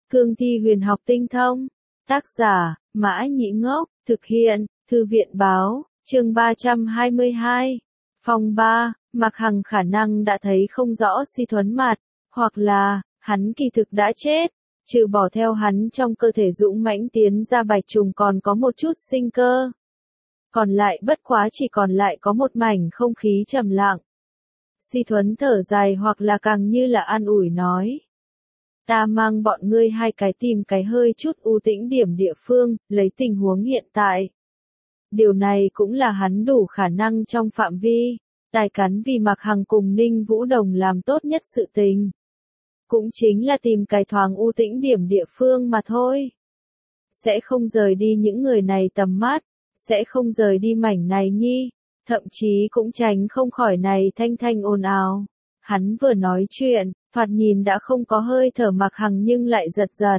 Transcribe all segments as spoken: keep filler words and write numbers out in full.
Cương thi huyền học tinh thông. Tác giả, Mã Nhĩ Ngốc, thực hiện, Thư viện báo, chương ba trăm hai mươi hai. Phòng ba, Mạc Hằng khả năng đã thấy không rõ Si Thuấn mặt, hoặc là, hắn kỳ thực đã chết, trừ bỏ theo hắn trong cơ thể dũng mãnh tiến ra bạch trùng còn có một chút sinh cơ. Còn lại bất quá chỉ còn lại có một mảnh không khí trầm lặng. Si Thuấn thở dài hoặc là càng như là an ủi nói. Ta mang bọn ngươi hai cái tìm cái hơi chút u tĩnh điểm địa phương, lấy tình huống hiện tại. Điều này cũng là hắn đủ khả năng trong phạm vi, tài cắn vì Mạc Hằng cùng Ninh Vũ Đồng làm tốt nhất sự tình. Cũng chính là tìm cái thoáng u tĩnh điểm địa phương mà thôi. Sẽ không rời đi những người này tầm mắt, sẽ không rời đi mảnh này nhi, thậm chí cũng tránh không khỏi này thanh thanh ồn ào. Hắn vừa nói chuyện, thoạt nhìn đã không có hơi thở Mạc Hằng nhưng lại giật giật.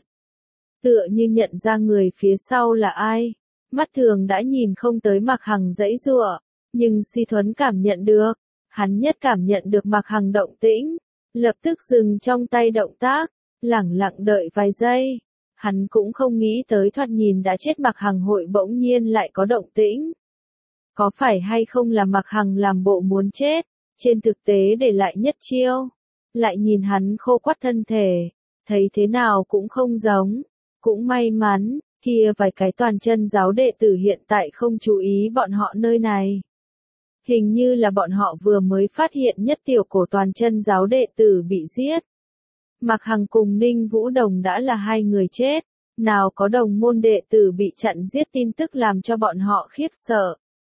Tựa như nhận ra người phía sau là ai. Mắt thường đã nhìn không tới Mạc Hằng giãy giụa, nhưng Si Thuấn cảm nhận được. Hắn nhất cảm nhận được Mạc Hằng động tĩnh, lập tức dừng trong tay động tác, lẳng lặng đợi vài giây. Hắn cũng không nghĩ tới thoạt nhìn đã chết Mạc Hằng hội bỗng nhiên lại có động tĩnh. Có phải hay không là Mạc Hằng làm bộ muốn chết, trên thực tế để lại nhất chiêu. Lại nhìn hắn khô quắt thân thể, thấy thế nào cũng không giống. Cũng may mắn, kia vài cái toàn chân giáo đệ tử hiện tại không chú ý bọn họ nơi này. Hình như là bọn họ vừa mới phát hiện nhất tiểu cổ toàn chân giáo đệ tử bị giết. Mạc Hằng cùng Ninh Vũ Đồng đã là hai người chết, nào có đồng môn đệ tử bị chặn giết tin tức làm cho bọn họ khiếp sợ.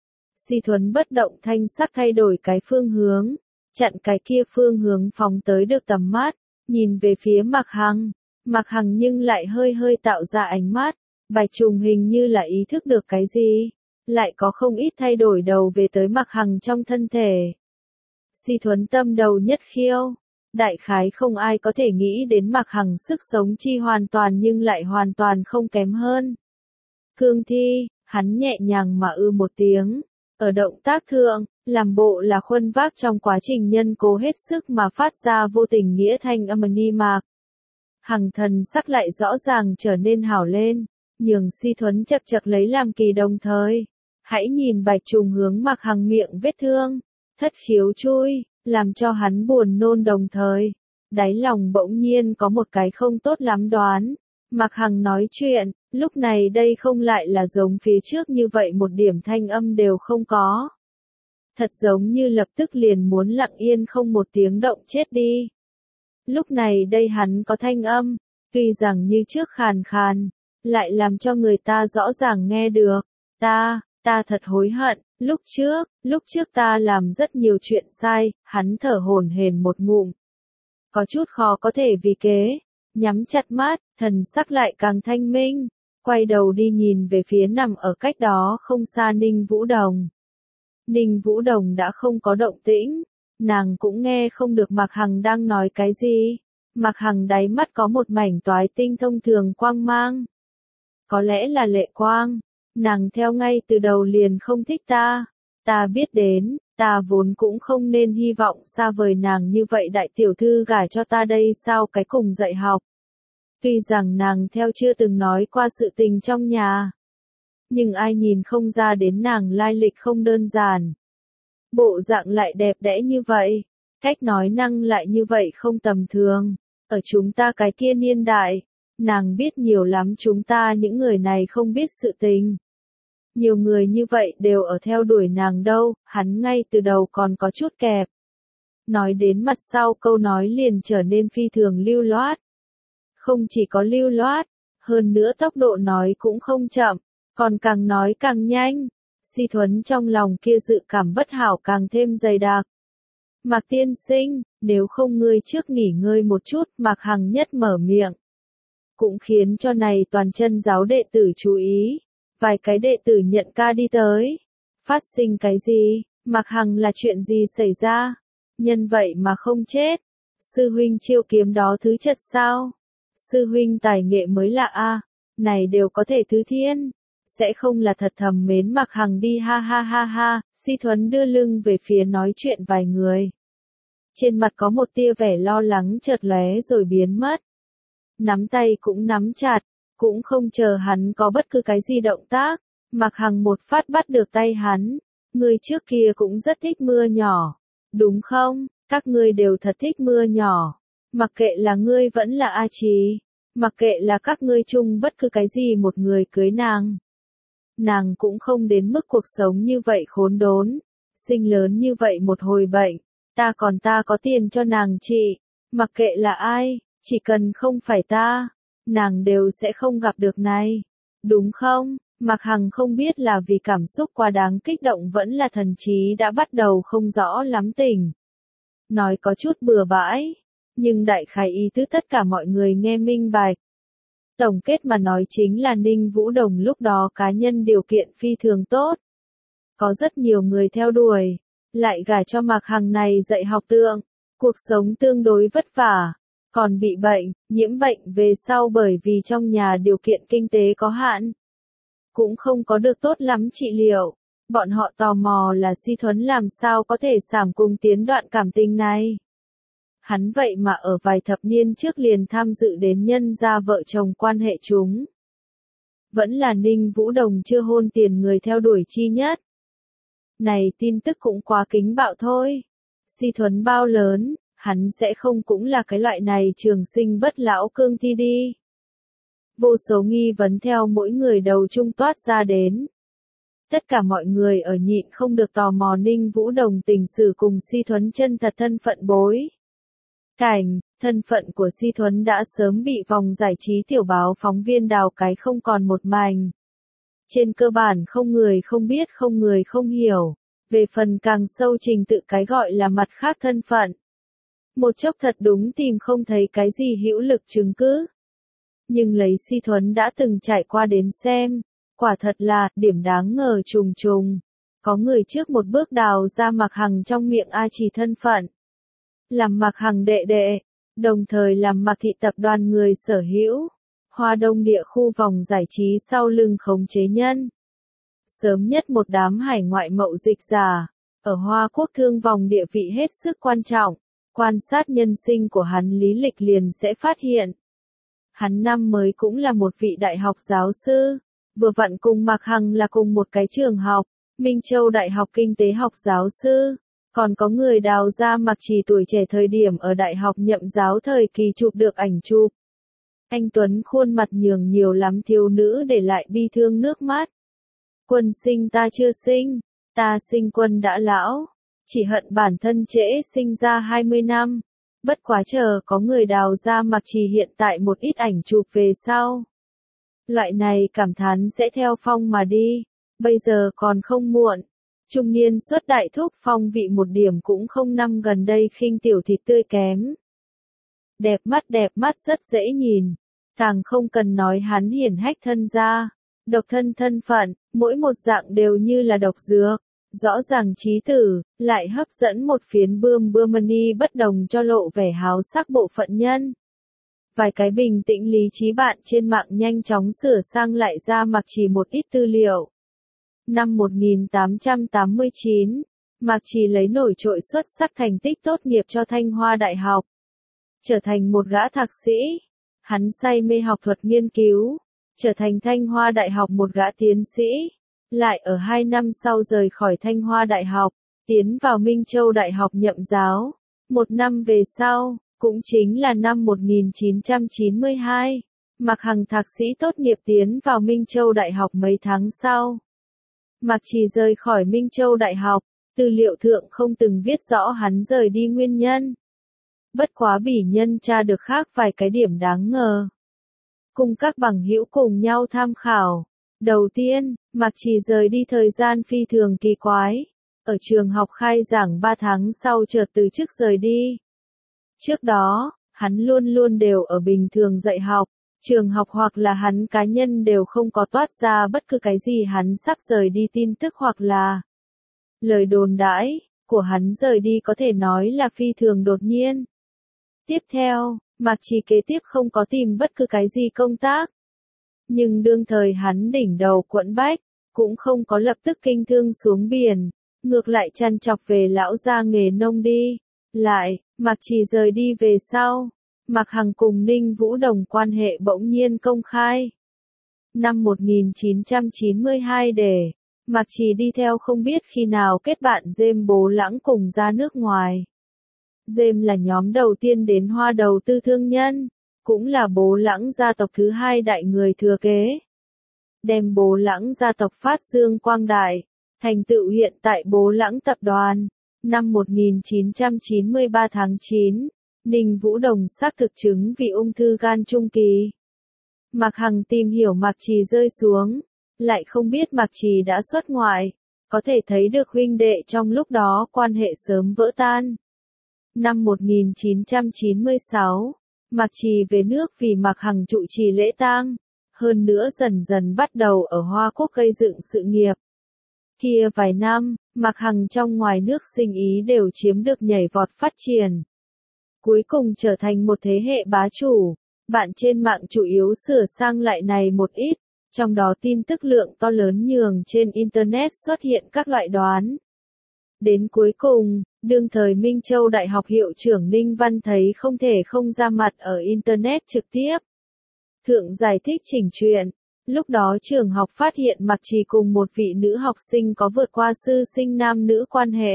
Si Thuấn bất động thanh sắc thay đổi cái phương hướng, chặn cái kia phương hướng phóng tới được tầm mắt, nhìn về phía Mạc Hằng. Mạc Hằng nhưng lại hơi hơi tạo ra ánh mắt, bạch trùng hình như là ý thức được cái gì, lại có không ít thay đổi đầu về tới Mạc Hằng trong thân thể. Si Thuấn tâm đầu nhất khiêu, đại khái không ai có thể nghĩ đến Mạc Hằng sức sống chi hoàn toàn nhưng lại hoàn toàn không kém hơn. Cương thi, hắn nhẹ nhàng mà ư một tiếng, ở động tác thượng, làm bộ là khuân vác trong quá trình nhân cố hết sức mà phát ra vô tình nghĩa thanh âm ni mạc. Hằng thần sắc lại rõ ràng trở nên hảo lên, nhường Si Thuấn chật chật lấy làm kỳ đồng thời. Hãy nhìn bạch trùng hướng Mạc Hằng miệng vết thương, thất khiếu chui, làm cho hắn buồn nôn đồng thời. Đáy lòng bỗng nhiên có một cái không tốt lắm đoán. Mạc Hằng nói chuyện, lúc này đây không lại là giống phía trước như vậy một điểm thanh âm đều không có. Thật giống như lập tức liền muốn lặng yên không một tiếng động chết đi. Lúc này đây hắn có thanh âm, tuy rằng như trước khàn khàn, lại làm cho người ta rõ ràng nghe được. Ta, ta thật hối hận, lúc trước, lúc trước ta làm rất nhiều chuyện sai, hắn thở hổn hển một ngụm. Có chút khó có thể vì kế, nhắm chặt mắt, thần sắc lại càng thanh minh, quay đầu đi nhìn về phía nằm ở cách đó không xa Ninh Vũ Đồng. Ninh Vũ Đồng đã không có động tĩnh, nàng cũng nghe không được Mạc Hằng đang nói cái gì. Mạc Hằng đáy mắt có một mảnh toái tinh thông thường quang mang. Có lẽ là lệ quang, nàng theo ngay từ đầu liền không thích ta. Ta biết đến, ta vốn cũng không nên hy vọng xa vời nàng như vậy đại tiểu thư gả cho ta đây sao cái cùng dạy học. Tuy rằng nàng theo chưa từng nói qua sự tình trong nhà, nhưng ai nhìn không ra đến nàng lai lịch không đơn giản. Bộ dạng lại đẹp đẽ như vậy, cách nói năng lại như vậy không tầm thường. Ở chúng ta cái kia niên đại, nàng biết nhiều lắm chúng ta những người này không biết sự tình. Nhiều người như vậy đều ở theo đuổi nàng đâu, hắn ngay từ đầu còn có chút kẹp. Nói đến mặt sau câu nói liền trở nên phi thường lưu loát. Không chỉ có lưu loát, hơn nữa tốc độ nói cũng không chậm, còn càng nói càng nhanh. Si Thuấn trong lòng kia dự cảm bất hảo càng thêm dày đặc. Mạc tiên sinh, nếu không ngươi trước nghỉ ngơi một chút, Mạc Hằng nhất mở miệng. Cũng khiến cho này toàn chân giáo đệ tử chú ý. Vài cái đệ tử nhận ca đi tới. Phát sinh cái gì? Mạc Hằng là chuyện gì xảy ra? Nhân vậy mà không chết. Sư huynh chiêu kiếm đó thứ chất sao? Sư huynh tài nghệ mới lạ a, này đều có thể thứ thiên. Sẽ không là thật thầm mến Mạc Hằng đi ha ha ha ha. Si Thuấn đưa lưng về phía nói chuyện vài người. Trên mặt có một tia vẻ lo lắng chợt lóe rồi biến mất. nắm tay cũng nắm chặt, cũng không chờ hắn có bất cứ cái gì động tác, Mạc Hằng một phát bắt được tay hắn. Ngươi trước kia cũng rất thích mưa nhỏ, đúng không? Các ngươi đều thật thích mưa nhỏ. Mặc kệ là ngươi vẫn là A Chí, mặc kệ là các ngươi chung bất cứ cái gì một người cưới nàng. Nàng cũng không đến mức cuộc sống như vậy khốn đốn, sinh lớn như vậy một hồi bệnh, ta còn ta có tiền cho nàng trị, mặc kệ là ai, chỉ cần không phải ta, nàng đều sẽ không gặp được này, đúng không? Mạc Hằng không biết là vì cảm xúc quá đáng kích động vẫn là thần trí đã bắt đầu không rõ lắm tình. Nói có chút bừa bãi, nhưng đại khái ý tứ tất cả mọi người nghe minh bạch. Tổng kết mà nói chính là Ninh Vũ Đồng lúc đó cá nhân điều kiện phi thường tốt. Có rất nhiều người theo đuổi, lại gả cho Mạc Hằng này dạy học tượng, cuộc sống tương đối vất vả, còn bị bệnh, nhiễm bệnh về sau bởi vì trong nhà điều kiện kinh tế có hạn. Cũng không có được tốt lắm trị liệu, bọn họ tò mò là Si Thuấn làm sao có thể giảm cùng tiến đoạn cảm tình này. Hắn vậy mà ở vài thập niên trước liền tham dự đến nhân gia vợ chồng quan hệ chúng. Vẫn là Ninh Vũ Đồng chưa hôn tiền người theo đuổi chi nhất. Này tin tức cũng quá kính bạo thôi. Si Thuấn bao lớn, hắn sẽ không cũng là cái loại này trường sinh bất lão cương thi đi. Vô số nghi vấn theo mỗi người đầu trung toát ra đến. Tất cả mọi người ở nhịn không được tò mò Ninh Vũ Đồng tình sử cùng Si Thuấn chân thật thân phận bối. Cảnh, thân phận của Si Thuấn đã sớm bị vòng giải trí tiểu báo phóng viên đào cái không còn một mảnh. Trên cơ bản không người không biết không người không hiểu, về phần càng sâu trình tự cái gọi là mặt khác thân phận. Một chốc thật đúng tìm không thấy cái gì hữu lực chứng cứ. Nhưng lấy Si Thuấn đã từng trải qua đến xem, quả thật là điểm đáng ngờ trùng trùng. Có người trước một bước đào ra Mạc Hằng trong miệng A Chỉ thân phận. Làm Mạc Hằng đệ đệ, đồng thời làm Mạc Thị tập đoàn người sở hữu, Hoa Đông địa khu vòng giải trí sau lưng khống chế nhân. Sớm nhất một đám hải ngoại mậu dịch giả, ở Hoa Quốc thương vòng địa vị hết sức quan trọng, quan sát nhân sinh của hắn lý lịch liền sẽ phát hiện. Hắn năm mới cũng là một vị đại học giáo sư, vừa vặn cùng Mạc Hằng là cùng một cái trường học, Minh Châu Đại học Kinh tế học giáo sư. Còn có người đào ra Mạc Chỉ tuổi trẻ thời điểm ở đại học nhậm giáo thời kỳ chụp được ảnh chụp. Anh Tuấn khuôn mặt nhường nhiều lắm thiếu nữ để lại bi thương nước mắt. Quân sinh ta chưa sinh, ta sinh quân đã lão, chỉ hận bản thân trễ sinh ra hai mươi năm. Bất quá chờ có người đào ra Mạc Chỉ hiện tại một ít ảnh chụp về sau. Loại này cảm thán sẽ theo phong mà đi, bây giờ còn không muộn. Trung niên xuất đại thúc phong vị một điểm cũng không năm gần đây khinh tiểu thịt tươi kém. Đẹp mắt đẹp mắt rất dễ nhìn, càng không cần nói hắn hiển hách thân gia, độc thân thân phận, mỗi một dạng đều như là độc dược, rõ ràng trí tử, lại hấp dẫn một phiến bươm bươmani bất đồng cho lộ vẻ háo sắc bộ phận nhân. Vài cái bình tĩnh lý trí bạn trên mạng nhanh chóng sửa sang lại ra Mạc Chỉ một ít tư liệu. Năm một nghìn tám trăm tám mươi chín, Mạc Chỉ lấy nổi trội xuất sắc thành tích tốt nghiệp cho Thanh Hoa Đại học. Trở thành một gã thạc sĩ, hắn say mê học thuật nghiên cứu, trở thành Thanh Hoa Đại học một gã tiến sĩ, lại ở hai năm sau rời khỏi Thanh Hoa Đại học, tiến vào Minh Châu Đại học nhậm giáo. Một năm về sau, cũng chính là năm một nghìn chín trăm chín mươi hai, Mạc Hằng thạc sĩ tốt nghiệp tiến vào Minh Châu Đại học mấy tháng sau. Mạc Chỉ rời khỏi Minh Châu Đại học, tư liệu thượng không từng viết rõ hắn rời đi nguyên nhân. Bất quá bỉ nhân tra được khác vài cái điểm đáng ngờ. Cùng các bằng hữu cùng nhau tham khảo. Đầu tiên, Mạc Chỉ rời đi thời gian phi thường kỳ quái. Ở trường học khai giảng ba tháng sau chợt từ chức rời đi. Trước đó, hắn luôn luôn đều ở bình thường dạy học. Trường học hoặc là hắn cá nhân đều không có toát ra bất cứ cái gì hắn sắp rời đi tin tức hoặc là lời đồn đãi của hắn rời đi có thể nói là phi thường đột nhiên. Tiếp theo, Mạc Chỉ kế tiếp không có tìm bất cứ cái gì công tác. Nhưng đương thời hắn đỉnh đầu quẫn bách, cũng không có lập tức kinh thương xuống biển, ngược lại chăn chọc về lão gia nghề nông đi. Lại, Mạc Chỉ rời đi về sau, Mạc Hằng cùng Ninh Vũ Đồng quan hệ bỗng nhiên công khai. Năm một nghìn chín trăm chín mươi hai để, Mạc Trì đi theo không biết khi nào kết bạn James Bố Lãng cùng ra nước ngoài. James là nhóm đầu tiên đến Hoa đầu tư thương nhân, cũng là Bố Lãng gia tộc thứ hai đại người thừa kế. Đem Bố Lãng gia tộc phát dương quang đại, thành tựu hiện tại Bố Lãng tập đoàn. Năm một nghìn chín trăm chín mươi ba tháng chín, Ninh Vũ Đồng xác thực chứng bị ung thư gan trung kỳ. Mạc Hằng tìm hiểu Mạc Trì rơi xuống, lại không biết Mạc Trì đã xuất ngoại, có thể thấy được huynh đệ trong lúc đó quan hệ sớm vỡ tan. Năm một nghìn chín trăm chín mươi sáu, Mạc Trì về nước vì Mạc Hằng trụ trì lễ tang, hơn nữa dần dần bắt đầu ở Hoa Quốc gây dựng sự nghiệp. Kia vài năm, Mạc Hằng trong ngoài nước sinh ý đều chiếm được nhảy vọt phát triển. Cuối cùng trở thành một thế hệ bá chủ, bạn trên mạng chủ yếu sửa sang lại này một ít, trong đó tin tức lượng to lớn nhường trên Internet xuất hiện các loại đoán. Đến cuối cùng, đương thời Minh Châu Đại học hiệu trưởng Ninh Văn thấy không thể không ra mặt ở Internet trực tiếp. Thượng giải thích chỉnh chuyện. Lúc đó trường học phát hiện Mạc Trì cùng một vị nữ học sinh có vượt qua sư sinh nam nữ quan hệ.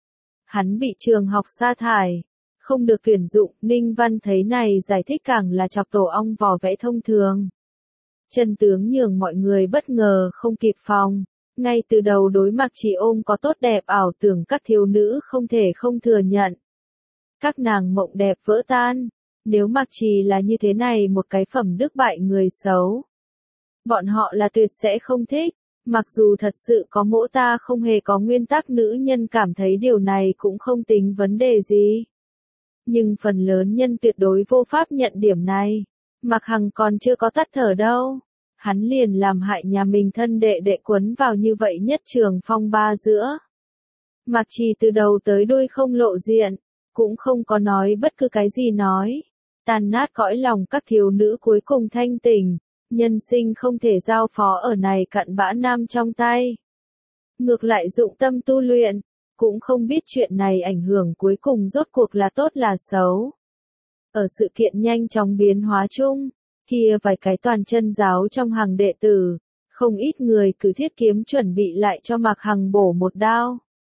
Hắn bị trường học sa thải, không được tuyển dụng. Ninh Văn thấy này giải thích càng là chọc tổ ong vò vẽ thông thường. Chân tướng nhường mọi người bất ngờ không kịp phòng. Ngay từ đầu đối Mạc Trì ôm có tốt đẹp ảo tưởng các thiếu nữ không thể không thừa nhận. Các nàng mộng đẹp vỡ tan. Nếu Mạc Trì là như thế này một cái phẩm đức bại người xấu, bọn họ là tuyệt sẽ không thích. Mặc dù thật sự có mỗ ta không hề có nguyên tắc, nữ nhân cảm thấy điều này cũng không tính vấn đề gì. Nhưng phần lớn nhân tuyệt đối vô pháp nhận điểm này. Mạc Hằng còn chưa có tắt thở đâu. Hắn liền làm hại nhà mình thân đệ đệ quấn vào như vậy nhất trường phong ba giữa. Mạc Trì từ đầu tới đuôi không lộ diện, cũng không có nói bất cứ cái gì nói. Tàn nát cõi lòng các thiếu nữ cuối cùng thanh tỉnh. Nhân sinh không thể giao phó ở này cặn bã nam trong tay. Ngược lại dụng tâm tu luyện, cũng không biết chuyện này ảnh hưởng cuối cùng rốt cuộc là tốt là xấu. Ở sự kiện nhanh chóng biến hóa chung, kia vài cái toàn chân giáo trong hàng đệ tử, không ít người cứ thiết kiếm chuẩn bị lại cho Mạc Hằng bổ một đao.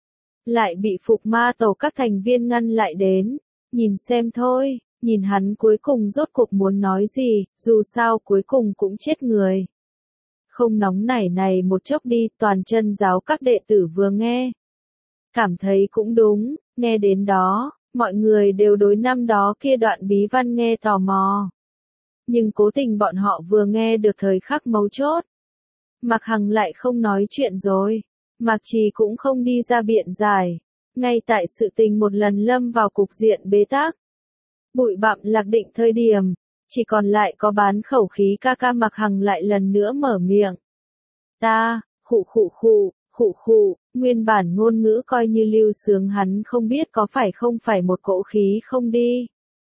Lại bị Phục Ma Tổ các thành viên ngăn lại đến, nhìn xem thôi. Nhìn hắn cuối cùng rốt cuộc muốn nói gì, dù sao cuối cùng cũng chết người. Không nóng nảy này một chốc đi, toàn chân giáo các đệ tử vừa nghe. Cảm thấy cũng đúng, nghe đến đó, mọi người đều đối năm đó kia đoạn bí văn nghe tò mò. Nhưng cố tình bọn họ vừa nghe được thời khắc mấu chốt. Mạc Hằng lại không nói chuyện rồi. Mạc Trì cũng không đi ra biện giải. Ngay tại sự tình một lần lâm vào cục diện bế tắc. Bụi bặm lạc định thời điểm, chỉ còn lại có bán khẩu khí ca ca. Mạc Hằng lại lần nữa mở miệng. Ta, khụ khụ khụ, khụ khụ, nguyên bản ngôn ngữ coi như lưu sướng, hắn không biết có phải không phải một cỗ khí không đi.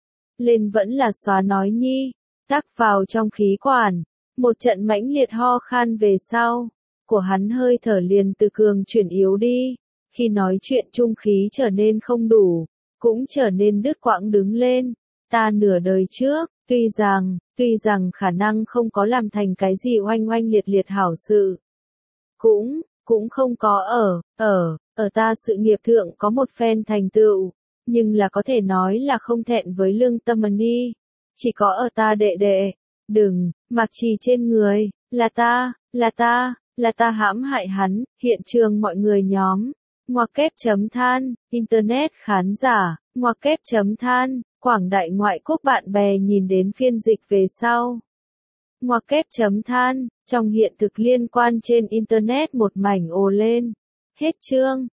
Lên vẫn là xóa nói nhi, tắc vào trong khí quản, một trận mãnh liệt ho khan về sau, của hắn hơi thở liền từ cường chuyển yếu đi, khi nói chuyện trung khí trở nên không đủ. Cũng trở nên đứt quãng đứng lên. Ta nửa đời trước, tuy rằng, tuy rằng khả năng không có làm thành cái gì oanh oanh liệt liệt hảo sự. Cũng, cũng không có ở, ở, ở ta sự nghiệp thượng có một phen thành tựu, nhưng là có thể nói là không thẹn với lương tâm đi. Chỉ có ở ta đệ đệ, đừng, Mạc Trì trên người, là ta, là ta, là ta hãm hại hắn, hiện trường mọi người nhóm. Ngoặc kép chấm than, Internet khán giả, ngoặc kép chấm than, quảng đại ngoại quốc bạn bè nhìn đến phiên dịch về sau. Ngoặc kép chấm than, trong hiện thực liên quan trên Internet một mảnh ồ lên. Hết chương.